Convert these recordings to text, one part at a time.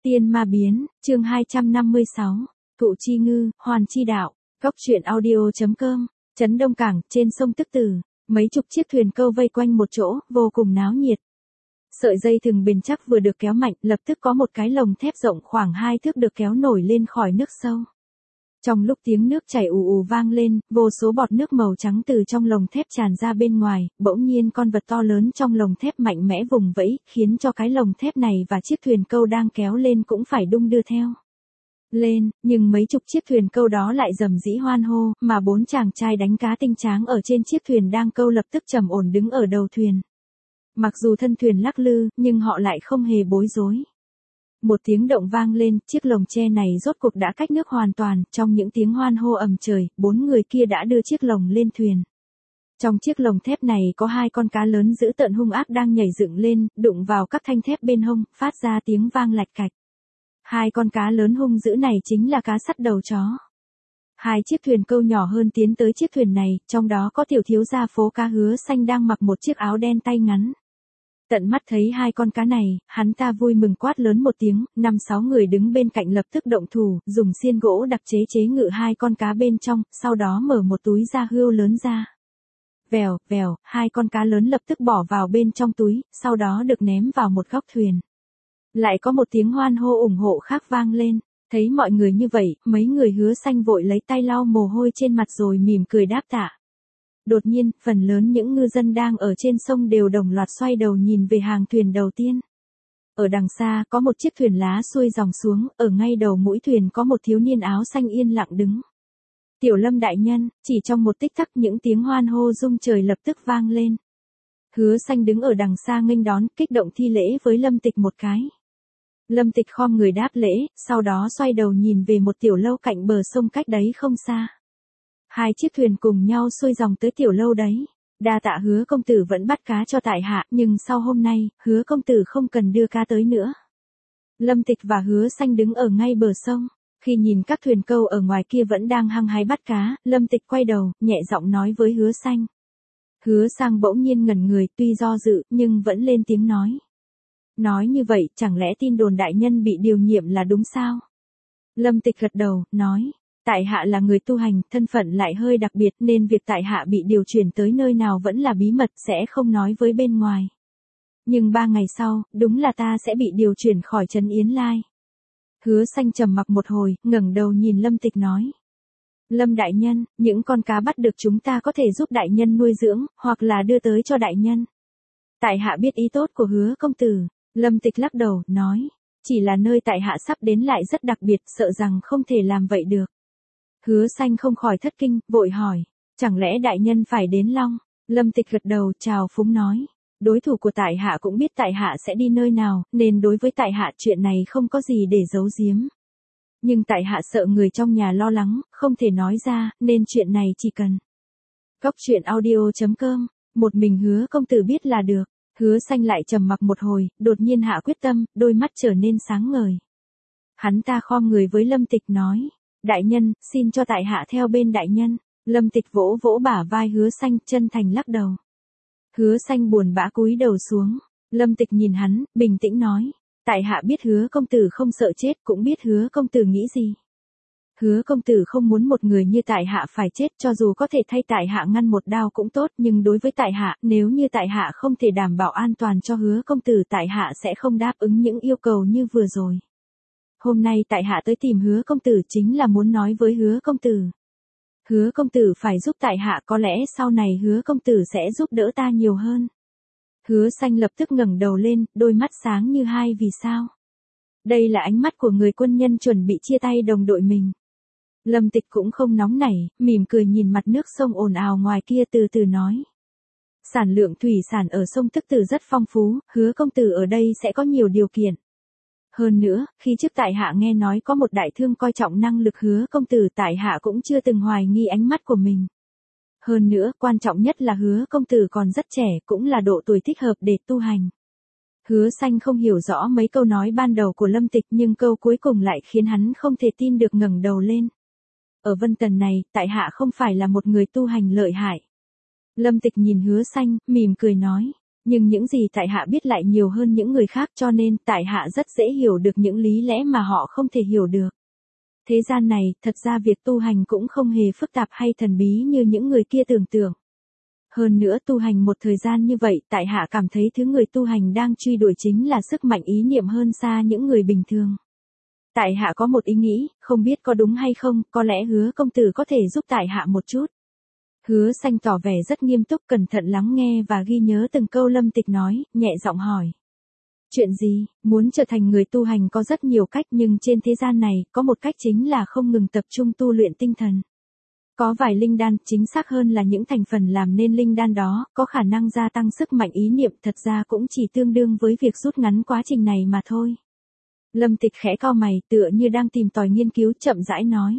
Tiên ma biến, chương 256, Thụ chi ngư, hoàn chi đạo, Cóc truyện audio.com, Trấn Đông Cảng, trên sông Tức Tử, mấy chục chiếc thuyền câu vây quanh một chỗ, vô cùng náo nhiệt. Sợi dây thừng bền chắc vừa được kéo mạnh, lập tức có một cái lồng thép rộng khoảng 2 thước được kéo nổi lên khỏi nước sâu. Trong lúc tiếng nước chảy ù ù vang lên, vô số bọt nước màu trắng từ trong lồng thép tràn ra bên ngoài, bỗng nhiên con vật to lớn trong lồng thép mạnh mẽ vùng vẫy, khiến cho cái lồng thép này và chiếc thuyền câu đang kéo lên cũng phải đung đưa theo. Lên, nhưng mấy chục chiếc thuyền câu đó lại rầm rĩ hoan hô, mà 4 chàng trai đánh cá tinh tráng ở trên chiếc thuyền đang câu lập tức trầm ổn đứng ở đầu thuyền. Mặc dù thân thuyền lắc lư, nhưng họ lại không hề bối rối. Một tiếng động vang lên, chiếc lồng tre này rốt cuộc đã cách nước hoàn toàn, trong những tiếng hoan hô ầm trời, 4 người kia đã đưa chiếc lồng lên thuyền. Trong chiếc lồng thép này có 2 con cá lớn dữ tợn hung ác đang nhảy dựng lên, đụng vào các thanh thép bên hông, phát ra tiếng vang lạch cạch. 2 con cá lớn hung dữ này chính là cá sắt đầu chó. 2 chiếc thuyền câu nhỏ hơn tiến tới chiếc thuyền này, trong đó có tiểu thiếu gia phố cá Hứa Xanh đang mặc một chiếc áo đen tay ngắn. Tận mắt thấy 2 con cá này, hắn ta vui mừng quát lớn một tiếng, 5-6 người đứng bên cạnh lập tức động thủ, dùng xiên gỗ đặc chế ngự 2 con cá bên trong, sau đó mở một túi da hươu lớn ra. Vèo, vèo, 2 con cá lớn lập tức bỏ vào bên trong túi, sau đó được ném vào một góc thuyền. Lại có một tiếng hoan hô ủng hộ khác vang lên, thấy mọi người như vậy, mấy người Hứa Xanh vội lấy tay lau mồ hôi trên mặt rồi mỉm cười đáp tạ. Đột nhiên, phần lớn những ngư dân đang ở trên sông đều đồng loạt xoay đầu nhìn về hàng thuyền đầu tiên. Ở đằng xa, có một chiếc thuyền lá xuôi dòng xuống, ở ngay đầu mũi thuyền có một thiếu niên áo xanh yên lặng đứng. Tiểu Lâm đại nhân, chỉ trong một tích tắc những tiếng hoan hô rung trời lập tức vang lên. Hứa Xanh đứng ở đằng xa nghênh đón, kích động thi lễ với Lâm Tịch một cái. Lâm Tịch khom người đáp lễ, sau đó xoay đầu nhìn về một tiểu lâu cạnh bờ sông cách đấy không xa. 2 chiếc thuyền cùng nhau xuôi dòng tới tiểu lâu đấy. Đa tạ Hứa công tử vẫn bắt cá cho tại hạ, nhưng sau hôm nay, Hứa công tử không cần đưa cá tới nữa. Lâm Tịch và Hứa Xanh đứng ở ngay bờ sông. Khi nhìn các thuyền câu ở ngoài kia vẫn đang hăng hái bắt cá, Lâm Tịch quay đầu, nhẹ giọng nói với Hứa Xanh. Hứa Sang bỗng nhiên ngẩn người, tuy do dự, nhưng vẫn lên tiếng nói. Nói như vậy, chẳng lẽ tin đồn đại nhân bị điều nhiệm là đúng sao? Lâm Tịch gật đầu, nói. Tại hạ là người tu hành, thân phận lại hơi đặc biệt nên việc tại hạ bị điều chuyển tới nơi nào vẫn là bí mật, sẽ không nói với bên ngoài. Nhưng 3 ngày sau, đúng là ta sẽ bị điều chuyển khỏi trấn Yến Lai. Hứa Xanh trầm mặc một hồi, ngẩng đầu nhìn Lâm Tịch nói. Lâm đại nhân, những con cá bắt được chúng ta có thể giúp đại nhân nuôi dưỡng, hoặc là đưa tới cho đại nhân. Tại hạ biết ý tốt của Hứa công tử. Lâm Tịch lắc đầu, nói. Chỉ là nơi tại hạ sắp đến lại rất đặc biệt, sợ rằng không thể làm vậy được. Hứa Xanh không khỏi thất kinh, vội hỏi. Chẳng lẽ đại nhân phải đến Long? Lâm Tịch gật đầu, chào phúng nói. Đối thủ của tại hạ cũng biết tại hạ sẽ đi nơi nào, nên đối với tại hạ chuyện này không có gì để giấu giếm. Nhưng tại hạ sợ người trong nhà lo lắng, không thể nói ra, nên chuyện này chỉ cần. Cóc truyện audio.com, một mình Hứa công tử biết là được. Hứa Xanh lại trầm mặc một hồi, đột nhiên hạ quyết tâm, đôi mắt trở nên sáng ngời. Hắn ta khom người với Lâm Tịch nói. Đại nhân, xin cho tại hạ theo bên đại nhân. Lâm Tịch vỗ vỗ bả vai Hứa Xanh, chân thành lắc đầu. Hứa Xanh buồn bã cúi đầu xuống. Lâm Tịch nhìn hắn, bình tĩnh nói. Tại hạ biết Hứa công tử không sợ chết, cũng biết Hứa công tử nghĩ gì. Hứa công tử không muốn một người như tại hạ phải chết, cho dù có thể thay tại hạ ngăn một đao cũng tốt, nhưng đối với tại hạ, nếu như tại hạ không thể đảm bảo an toàn cho Hứa công tử, tại hạ sẽ không đáp ứng những yêu cầu như vừa rồi. Hôm nay tại hạ tới tìm Hứa công tử chính là muốn nói với Hứa công tử. Hứa công tử phải giúp tại hạ, có lẽ sau này Hứa công tử sẽ giúp đỡ ta nhiều hơn. Hứa Xanh lập tức ngẩng đầu lên, đôi mắt sáng như 2 vì sao. Đây là ánh mắt của người quân nhân chuẩn bị chia tay đồng đội mình. Lâm Tịch cũng không nóng nảy, mỉm cười nhìn mặt nước sông ồn ào ngoài kia từ từ nói. Sản lượng thủy sản ở sông Tức Tử rất phong phú, Hứa công tử ở đây sẽ có nhiều điều kiện. Hơn nữa, khi trước tại hạ nghe nói có một đại thương coi trọng năng lực Hứa công tử, tại hạ cũng chưa từng hoài nghi ánh mắt của mình. Hơn nữa, quan trọng nhất là Hứa công tử còn rất trẻ, cũng là độ tuổi thích hợp để tu hành. Hứa Xanh không hiểu rõ mấy câu nói ban đầu của Lâm Tịch, nhưng câu cuối cùng lại khiến hắn không thể tin được, ngẩng đầu lên. Ở Vân Tần này, tại hạ không phải là một người tu hành lợi hại. Lâm Tịch nhìn Hứa Xanh, mỉm cười nói. Nhưng những gì tại hạ biết lại nhiều hơn những người khác, cho nên tại hạ rất dễ hiểu được những lý lẽ mà họ không thể hiểu được. Thế gian này, thật ra việc tu hành cũng không hề phức tạp hay thần bí như những người kia tưởng tượng. Hơn nữa tu hành một thời gian như vậy, tại hạ cảm thấy thứ người tu hành đang truy đuổi chính là sức mạnh ý niệm hơn xa những người bình thường. Tại hạ có một ý nghĩ, không biết có đúng hay không, có lẽ Hứa công tử có thể giúp tại hạ một chút. Hứa Xanh tỏ vẻ rất nghiêm túc, cẩn thận lắng nghe và ghi nhớ từng câu Lâm Tịch nói, nhẹ giọng hỏi. Chuyện gì? Muốn trở thành người tu hành có rất nhiều cách, nhưng trên thế gian này, có một cách chính là không ngừng tập trung tu luyện tinh thần. Có vài linh đan, chính xác hơn là những thành phần làm nên linh đan đó, có khả năng gia tăng sức mạnh ý niệm, thật ra cũng chỉ tương đương với việc rút ngắn quá trình này mà thôi. Lâm Tịch khẽ cau mày, tựa như đang tìm tòi nghiên cứu, chậm rãi nói.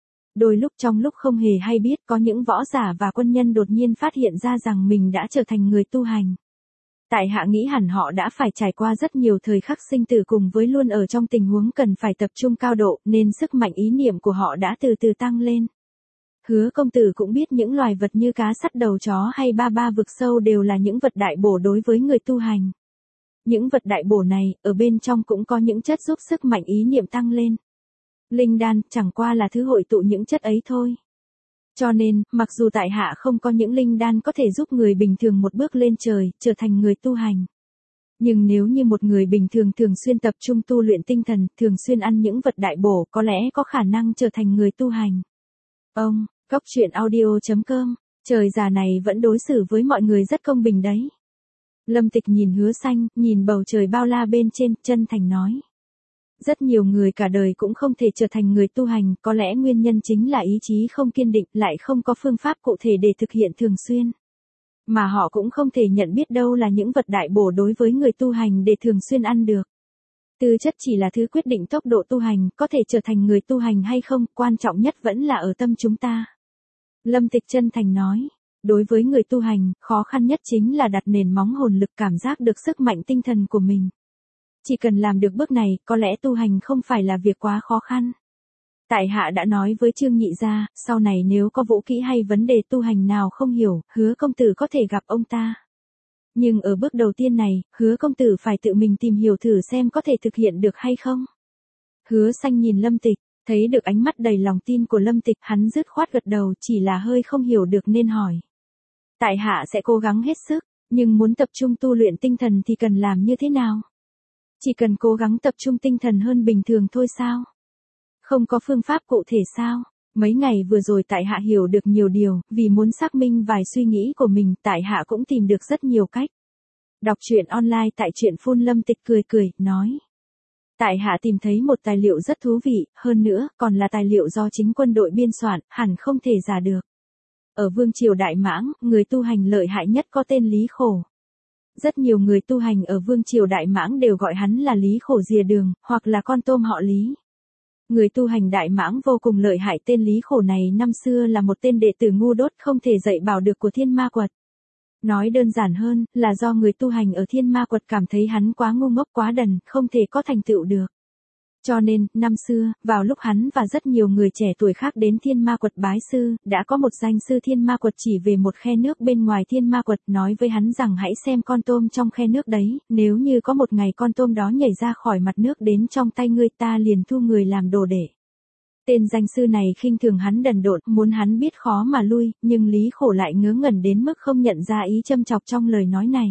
Đôi lúc trong lúc không hề hay biết, có những võ giả và quân nhân đột nhiên phát hiện ra rằng mình đã trở thành người tu hành. Tại hạ nghĩ hẳn họ đã phải trải qua rất nhiều thời khắc sinh tử cùng với luôn ở trong tình huống cần phải tập trung cao độ, nên sức mạnh ý niệm của họ đã từ từ tăng lên. Hứa công tử cũng biết những loài vật như cá sắt đầu chó hay ba ba vực sâu đều là những vật đại bổ đối với người tu hành. Những vật đại bổ này, ở bên trong cũng có những chất giúp sức mạnh ý niệm tăng lên. Linh đan chẳng qua là thứ hội tụ những chất ấy thôi. Cho nên, mặc dù tại hạ không có những linh đan có thể giúp người bình thường một bước lên trời, trở thành người tu hành. Nhưng nếu như một người bình thường thường xuyên tập trung tu luyện tinh thần, thường xuyên ăn những vật đại bổ, có lẽ có khả năng trở thành người tu hành. Ông, Cóc Truyện Audio.com, trời già này vẫn đối xử với mọi người rất công bình đấy. Lâm Tịch nhìn Hứa Xanh, nhìn bầu trời bao la bên trên, chân thành nói. Rất nhiều người cả đời cũng không thể trở thành người tu hành, có lẽ nguyên nhân chính là ý chí không kiên định, lại không có phương pháp cụ thể để thực hiện thường xuyên. Mà họ cũng không thể nhận biết đâu là những vật đại bổ đối với người tu hành để thường xuyên ăn được. Tư chất chỉ là thứ quyết định tốc độ tu hành, có thể trở thành người tu hành hay không, quan trọng nhất vẫn là ở tâm chúng ta. Lâm Tịch chân thành nói, đối với người tu hành, khó khăn nhất chính là đặt nền móng hồn lực, cảm giác được sức mạnh tinh thần của mình. Chỉ cần làm được bước này, có lẽ tu hành không phải là việc quá khó khăn. Tại hạ đã nói với Trương Nhị gia, sau này nếu có vũ kỹ hay vấn đề tu hành nào không hiểu, Hứa công tử có thể gặp ông ta. Nhưng ở bước đầu tiên này, Hứa công tử phải tự mình tìm hiểu thử xem có thể thực hiện được hay không. Hứa Xanh nhìn Lâm Tịch, thấy được ánh mắt đầy lòng tin của Lâm Tịch, hắn dứt khoát gật đầu, chỉ là hơi không hiểu được nên hỏi. Tại hạ sẽ cố gắng hết sức, nhưng muốn tập trung tu luyện tinh thần thì cần làm như thế nào? Chỉ cần cố gắng tập trung tinh thần hơn bình thường thôi sao? Không có phương pháp cụ thể sao? Mấy ngày vừa rồi tại hạ hiểu được nhiều điều, vì muốn xác minh vài suy nghĩ của mình, tại hạ cũng tìm được rất nhiều cách. Đọc truyện online tại truyện Phun. Lâm Tịch cười cười, nói. Tại hạ tìm thấy một tài liệu rất thú vị, hơn nữa, còn là tài liệu do chính quân đội biên soạn, hẳn không thể giả được. Ở Vương triều Đại Mãng, người tu hành lợi hại nhất có tên Lý Khổ. Rất nhiều người tu hành ở Vương triều Đại Mãng đều gọi hắn là Lý Khổ Dìa Đường, hoặc là con tôm họ Lý. Người tu hành Đại Mãng vô cùng lợi hại, tên Lý Khổ này năm xưa là một tên đệ tử ngu dốt không thể dạy bảo được của Thiên Ma Quật. Nói đơn giản hơn, là do người tu hành ở Thiên Ma Quật cảm thấy hắn quá ngu ngốc quá đần, không thể có thành tựu được. Cho nên, năm xưa, vào lúc hắn và rất nhiều người trẻ tuổi khác đến Thiên Ma Quật bái sư, đã có một danh sư Thiên Ma Quật chỉ về một khe nước bên ngoài Thiên Ma Quật, nói với hắn rằng hãy xem con tôm trong khe nước đấy, nếu như có một ngày con tôm đó nhảy ra khỏi mặt nước đến trong tay ngươi, ta liền thu người làm đồ đệ. Tên danh sư này khinh thường hắn đần độn, muốn hắn biết khó mà lui, nhưng Lý Khổ lại ngớ ngẩn đến mức không nhận ra ý châm chọc trong lời nói này.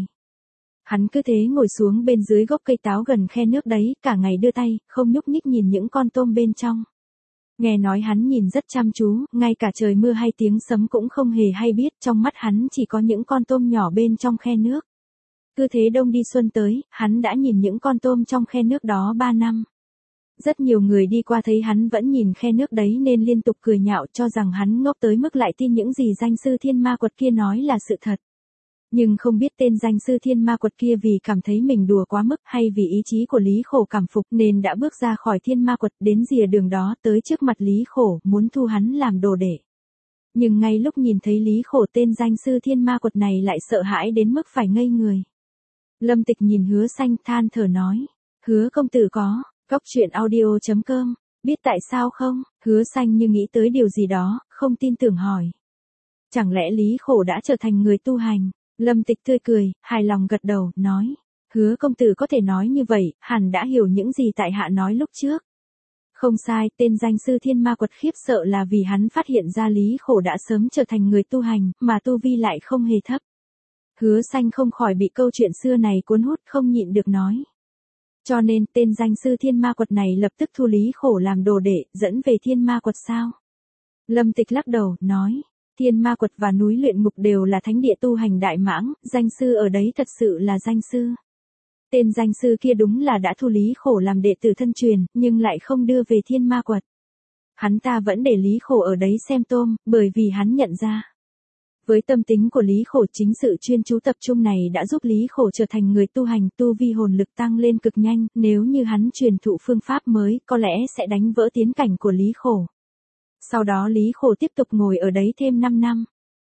Hắn cứ thế ngồi xuống bên dưới gốc cây táo gần khe nước đấy, cả ngày đưa tay, không nhúc nhích nhìn những con tôm bên trong. Nghe nói hắn nhìn rất chăm chú, ngay cả trời mưa hay tiếng sấm cũng không hề hay biết, trong mắt hắn chỉ có những con tôm nhỏ bên trong khe nước. Cứ thế đông đi xuân tới, hắn đã nhìn những con tôm trong khe nước đó 3 năm. Rất nhiều người đi qua thấy hắn vẫn nhìn khe nước đấy nên liên tục cười nhạo, cho rằng hắn ngốc tới mức lại tin những gì danh sư Thiên Ma Quật kia nói là sự thật. Nhưng không biết tên danh sư Thiên Ma Quật kia vì cảm thấy mình đùa quá mức hay vì ý chí của Lý Khổ cảm phục nên đã bước ra khỏi Thiên Ma Quật đến rìa đường đó tới trước mặt Lý Khổ muốn thu hắn làm đồ đệ. Nhưng ngay lúc nhìn thấy Lý Khổ, tên danh sư Thiên Ma Quật này lại sợ hãi đến mức phải ngây người. Lâm Tịch nhìn Hứa Xanh than thở nói. Hứa công tử có, Cóc Truyện Audio.com, biết tại sao không? Hứa Xanh như nghĩ tới điều gì đó, không tin tưởng hỏi. Chẳng lẽ Lý Khổ đã trở thành người tu hành? Lâm Tịch tươi cười, hài lòng gật đầu, nói. Hứa công tử có thể nói như vậy, hẳn đã hiểu những gì tại hạ nói lúc trước. Không sai, tên danh sư Thiên Ma Quật khiếp sợ là vì hắn phát hiện ra Lý Khổ đã sớm trở thành người tu hành, mà tu vi lại không hề thấp. Hứa Xanh không khỏi bị câu chuyện xưa này cuốn hút, không nhịn được nói. Cho nên tên danh sư Thiên Ma Quật này lập tức thu Lý Khổ làm đồ đệ, dẫn về Thiên Ma Quật sao? Lâm Tịch lắc đầu, nói. Thiên Ma Quật và núi luyện ngục đều là thánh địa tu hành đại mãng, danh sư ở đấy thật sự là danh sư. Tên danh sư kia đúng là đã thu Lý Khổ làm đệ tử thân truyền, nhưng lại không đưa về Thiên Ma Quật. Hắn ta vẫn để Lý Khổ ở đấy xem tôm, bởi vì hắn nhận ra. Với tâm tính của Lý Khổ, chính sự chuyên chú tập trung này đã giúp Lý Khổ trở thành người tu hành, tu vi hồn lực tăng lên cực nhanh, nếu như hắn truyền thụ phương pháp mới, có lẽ sẽ đánh vỡ tiến cảnh của Lý Khổ. Sau đó Lý Khổ tiếp tục ngồi ở đấy thêm 5 năm.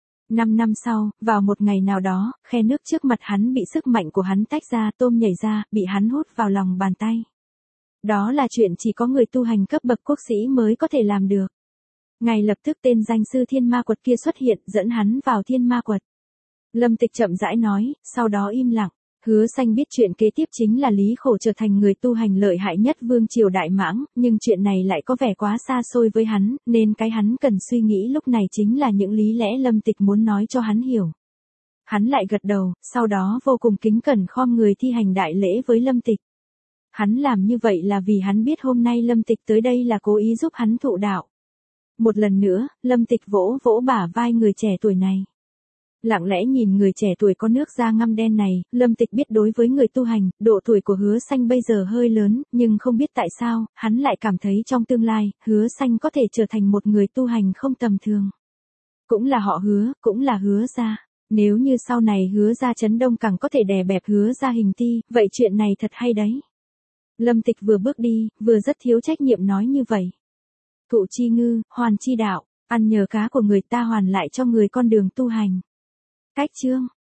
5 năm sau, vào một ngày nào đó, khe nước trước mặt hắn bị sức mạnh của hắn tách ra, tôm nhảy ra, bị hắn hút vào lòng bàn tay. Đó là chuyện chỉ có người tu hành cấp bậc quốc sĩ mới có thể làm được. Ngay lập tức tên danh sư Thiên Ma Quật kia xuất hiện, dẫn hắn vào Thiên Ma Quật. Lâm Tịch chậm rãi nói, sau đó im lặng. Hứa Xanh biết chuyện kế tiếp chính là Lý Khổ trở thành người tu hành lợi hại nhất vương triều Đại Mãng, nhưng chuyện này lại có vẻ quá xa xôi với hắn, nên cái hắn cần suy nghĩ lúc này chính là những lý lẽ Lâm Tịch muốn nói cho hắn hiểu. Hắn lại gật đầu, sau đó vô cùng kính cẩn khom người thi hành đại lễ với Lâm Tịch. Hắn làm như vậy là vì hắn biết hôm nay Lâm Tịch tới đây là cố ý giúp hắn thụ đạo. Một lần nữa, Lâm Tịch vỗ vỗ bả vai người trẻ tuổi này. Lặng lẽ nhìn người trẻ tuổi có nước da ngăm đen này, Lâm Tịch biết đối với người tu hành, độ tuổi của Hứa Xanh bây giờ hơi lớn, nhưng không biết tại sao, hắn lại cảm thấy trong tương lai, Hứa Xanh có thể trở thành một người tu hành không tầm thường. Cũng là họ Hứa, cũng là Hứa gia. Nếu như sau này Hứa gia Trấn Đông Cảng có thể đè bẹp Hứa gia Hình Ti, vậy chuyện này thật hay đấy. Lâm Tịch vừa bước đi, vừa rất thiếu trách nhiệm nói như vậy. Thụ chi ngư, hoàn chi đạo, ăn nhờ cá của người ta hoàn lại cho người con đường tu hành. Cách chương